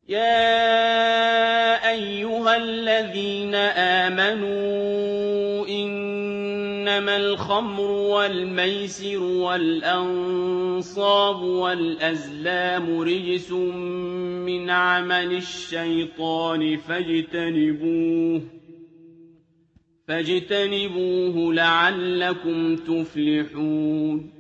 يَا أَيُّهَا الَّذِينَ آمَنُوا إِنَّمَا الْخَمْرُ وَالْمَيْسِرُ وَالْأَنصَابُ وَالْأَزْلَامُ رِجْسٌ مِّنْ عَمَلِ الشَّيْطَانِ فاجتنبوه لَعَلَّكُمْ تُفْلِحُونَ